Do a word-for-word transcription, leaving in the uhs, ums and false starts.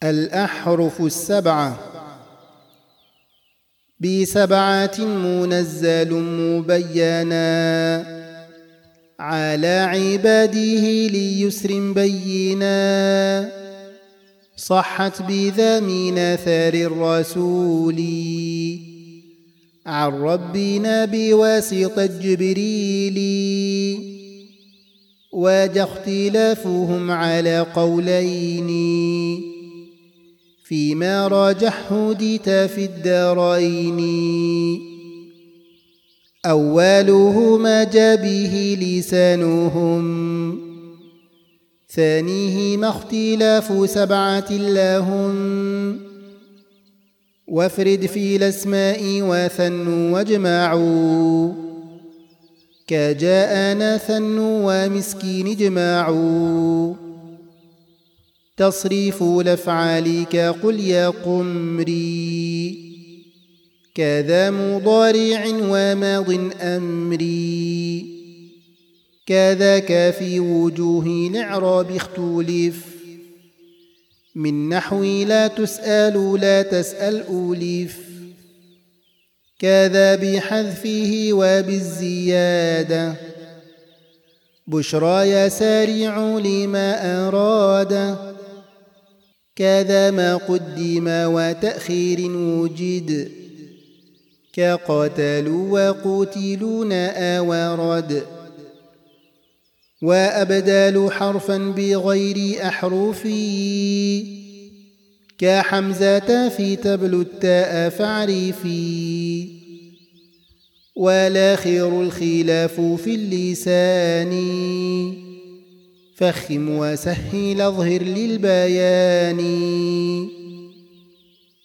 الأحرف السبعة بسبعة منزل مبينا على عباده ليسر بينا صحت بذا من آثار الرسول عن ربنا بواسطة جبريل وجاء اختلافهم على قولين فيما راجح هديت في الدارين أوله ما جاء به لسانهم ثانيه ما اختلاف سبعة لهم وافرد في الأسماء وثنوا واجمعوا كجاءنا ثنوا ومسكين اجمعوا تصريف الأفعال كقل يا قمري كذا مضارع وماض أمري كذاك في وجوه الإعراب اختلف من نحو لا تسأل لا تسأل أولف كذا بحذفه وبالزيادة بشرى يسارع لما أراد كذا ما قدم وتأخير وجد كقتلوا وقتلون أورد وأبدال حرفا بغير أحرف كحمزة في تبلو التاء فاعرفي والآخر الخلاف في اللسان فخم وسهل اظهر للبيان